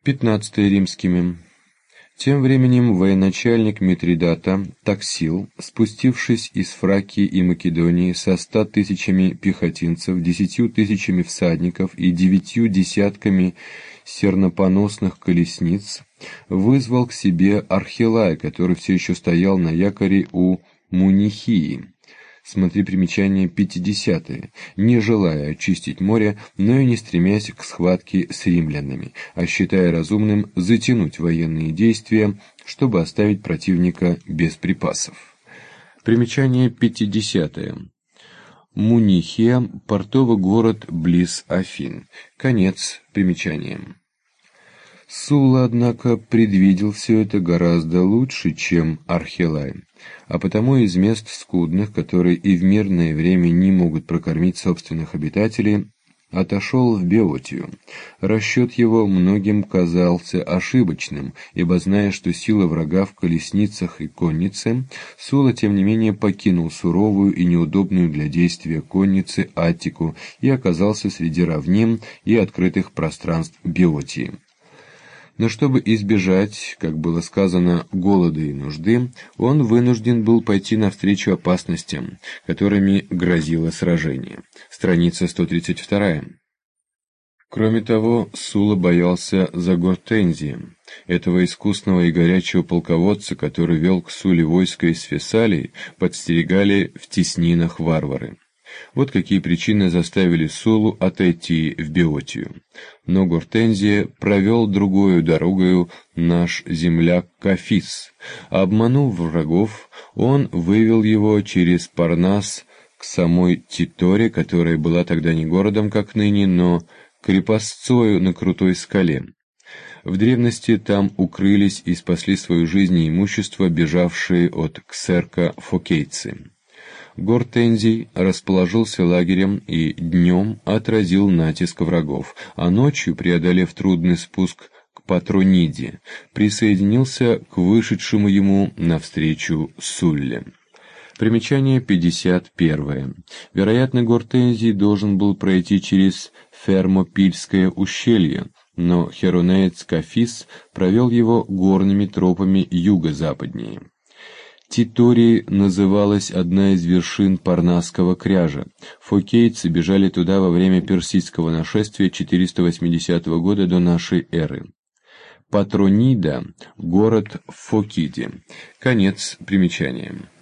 15 римскими. Тем временем военачальник Митридата Таксил, спустившись из Фракии и Македонии со 100 тысячами пехотинцев, 10 тысячами всадников и 9 десятками сернопоносных колесниц, вызвал к себе Архилая, который все еще стоял на якоре у Мунихии. Смотри примечание 50, не желая очистить море, но и не стремясь к схватке с римлянами, а считая разумным затянуть военные действия, чтобы оставить противника без припасов. Примечание 50. Мунихия – портовый город близ Афин. Конец примечания. Сула, однако, предвидел все это гораздо лучше, чем Архилай, а потому из мест скудных, которые и в мирное время не могут прокормить собственных обитателей, отошел в Беотию. Расчет его многим казался ошибочным, ибо, зная, что сила врага в колесницах и коннице, Сула, тем не менее, покинул суровую и неудобную для действия конницы Аттику и оказался среди равнин и открытых пространств Беотии. Но чтобы избежать, как было сказано, голода и нужды, он вынужден был пойти навстречу опасностям, которыми грозило сражение. Страница 132. Кроме того, Сула боялся за Гортензием, этого искусного и горячего полководца, который вел к Суле войско из Фессалии, подстерегали в теснинах варвары. Вот какие причины заставили Сулу отойти в Беотию. Но Гортензия провел другою дорогою наш земляк Кафис. Обманув врагов, он вывел его через Парнас к самой Титоре, которая была тогда не городом, как ныне, но крепостцою на крутой скале. В древности там укрылись и спасли свою жизнь и имущество бежавшие от Ксерка фокейцы. Гортензий расположился лагерем и днем отразил натиск врагов, а ночью, преодолев трудный спуск к Патрониде, присоединился к вышедшему ему навстречу Сулле. Примечание 51. Вероятно, Гортензий должен был пройти через Фермопильское ущелье, но херонеец Кафис провел его горными тропами юго-западнее. Титорией называлась одна из вершин Парнасского кряжа. Фокейцы бежали туда во время персидского нашествия 480 года до нашей эры. Патронида – город в Фокиде. Конец примечания.